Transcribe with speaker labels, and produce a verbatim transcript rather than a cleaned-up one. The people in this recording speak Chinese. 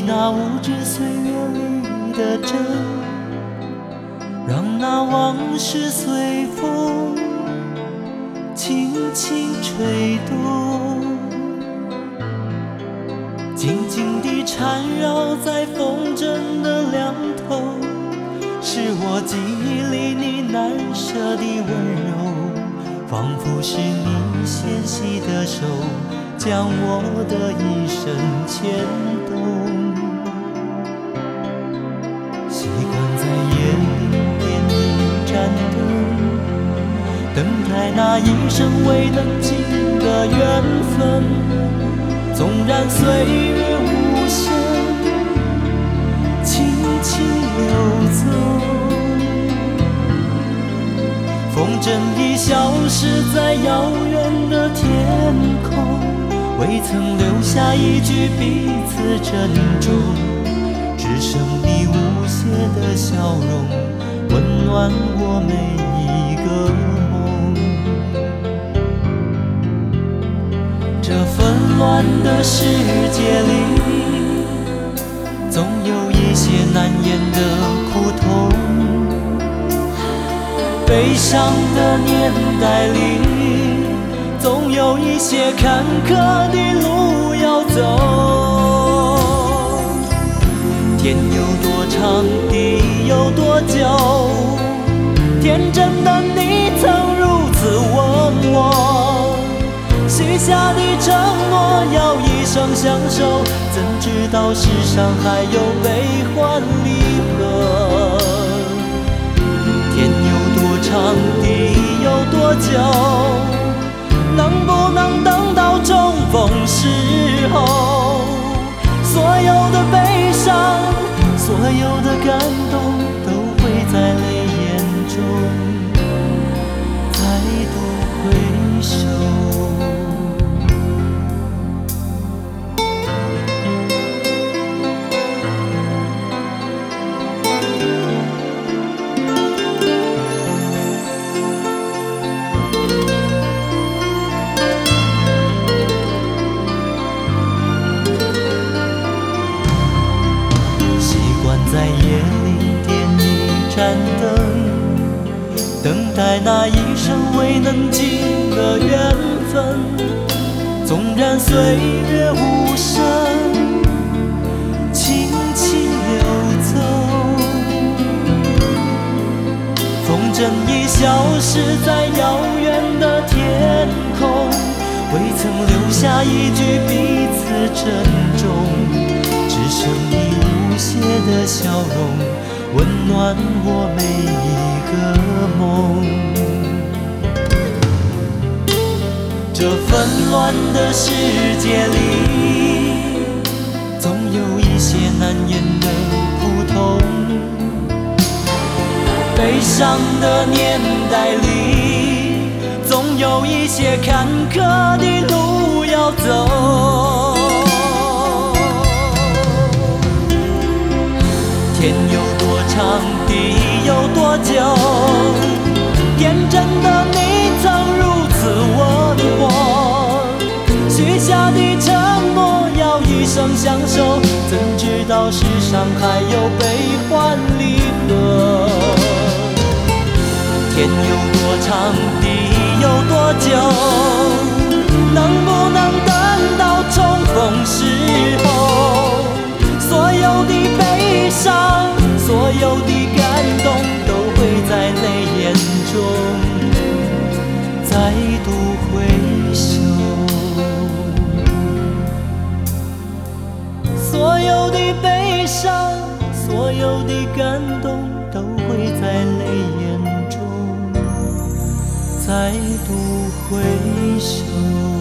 Speaker 1: 那无知岁月里的真，让那往事随风轻轻吹动，静静地缠绕在风筝的两头，是我记忆里你难舍的温柔，仿佛是你纤细的手将我的一生牵动。习惯在夜里点一盏灯，等待那一生未能尽的缘分，纵然岁月无声，轻轻流走，风筝已消失在遥远的天空，未曾留下一句彼此珍重，只剩你无邪的笑容，温暖我每一个梦。这纷乱的世界里，总有一些难言的苦痛，悲伤的年代里，总有一些坎坷的路要走。天有多长，地有多久，天真的你曾如此问我，许下的承诺要一生相守，怎知道世上还有悲欢离合。天有多长，地有多久，能不能等到重逢时候，所有的悲伤，所有的感动，都会在泪眼中再度回首。在夜里点一盏灯，等待那一生未能尽的缘分，纵然岁月无声，轻轻流走，风筝已消失在遥远的天空，未曾留下一句彼此珍重，只剩你无邪的笑容，温暖我每一个梦。这纷乱的世界里，总有一些难言的苦痛，悲伤的年代里，总有一些坎坷的路要走。天有多长，地有多久，天真的你曾如此问我，许下的承诺要一生相守，怎知道世上还有悲欢离合。天有多长，地有多久，能不能等到重逢时候，所有的悲伤，所有的感动，都会在泪眼中再度回首。所有的悲伤，所有的感动，都会在泪眼中再度回首。